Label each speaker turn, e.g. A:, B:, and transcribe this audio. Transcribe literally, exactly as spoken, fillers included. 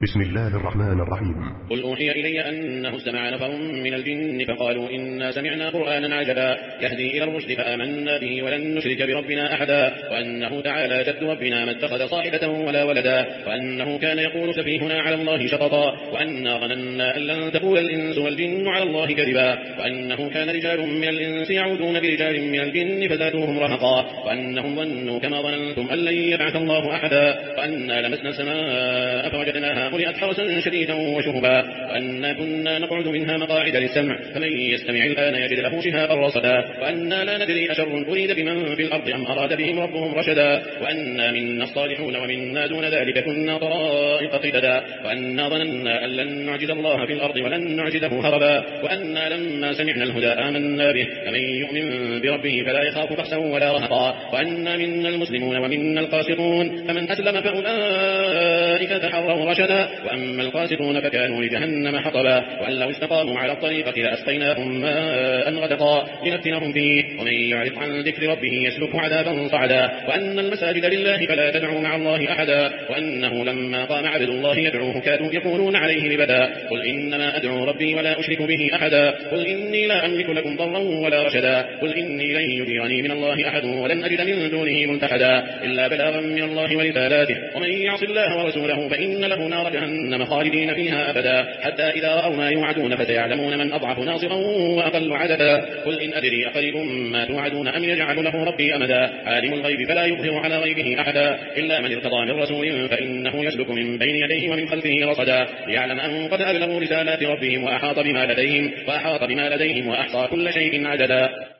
A: بسم الله الرحمن الرحيم.
B: قل أوحي إلي أنه استمع نفر من الجن فقالوا إنا سمعنا قرآنا عجبا يهدي إلى الرشد فآمنا به ولن نشرك بربنا أحدا وأنه تعالى جد ربنا ما اتخذ صاحبة ولا ولدا وأنه كان يقول سفيهنا على الله شططا وأنا ظننا أن لن تقول الإنس والجن على الله كذبا وأنه كان رجال من الإنس يعودون برجال من الجن فزادوهم رهقا وأنهم ظنوا كما ظننتم أن لن يبعث الله أحدا وأنا لمسنا السماء فوجدناها ملئت حرسا شديدا وشهبا وأنا كنا نقعد منها مقاعد للسمع فمن يستمع الآن يجد له شهابا رصدا وأنا لا ندري أشر أريد بمن في الأرض أم أراد بهم ربهم رشدا وأنا منا الصالحون ومنا دون ذلك كنا طرائق قددا وأنا ظننا أن لن نعجز الله في الأرض ولن نعجزه هربا وأنا لما سمعنا الهدى آمنا به فمن يؤمن بربه فلا يخاف بخسا ولا رهقا وأنا منا المسلمون ومنا القاسطون فمن أسلم فأولئك تحروا رشدا وأما القاسطون فكانوا لجهنم حطبا وأن لو استقاموا على الطريقة لأسقيناهم ماء غدقا لنفتنهم فيه ومن يعرض عن ذكر ربه يسلكه عذابا صعدا وأن المساجد لله فلا تدعوا مع الله أحدا وأنه لما قام عبد الله يدعوه كادوا يكونون عليه لبدا قل إنما أدعو ربي ولا أشرك به أحدا قل إني لا أملك لكم ضرا ولا رشدا قل إني لن يجيرني من الله أحد ولن أجد من دونه ملتحدا إلا بلاغا من الله ورسالاته ومن يعص الله ورسوله فإن له نار جهنم خالدين فيها أبدا حتى إذا رأوا ما يوعدون فسيعلمون من أضعف ناصرا وأقل عددا قل إن أدري أقريب ما توعدون أم يجعل له ربي أمدا عالم الغيب فلا يظهر على غيبه أحدا إلا من ارتضى من رسول فإنه يسلك من بين يديه ومن خلفه رصدا ليعلم أن قد أبلغوا رسالات ربهم وأحاط بما لديهم وأحاط بما لديهم وأحصى كل شيء عددا.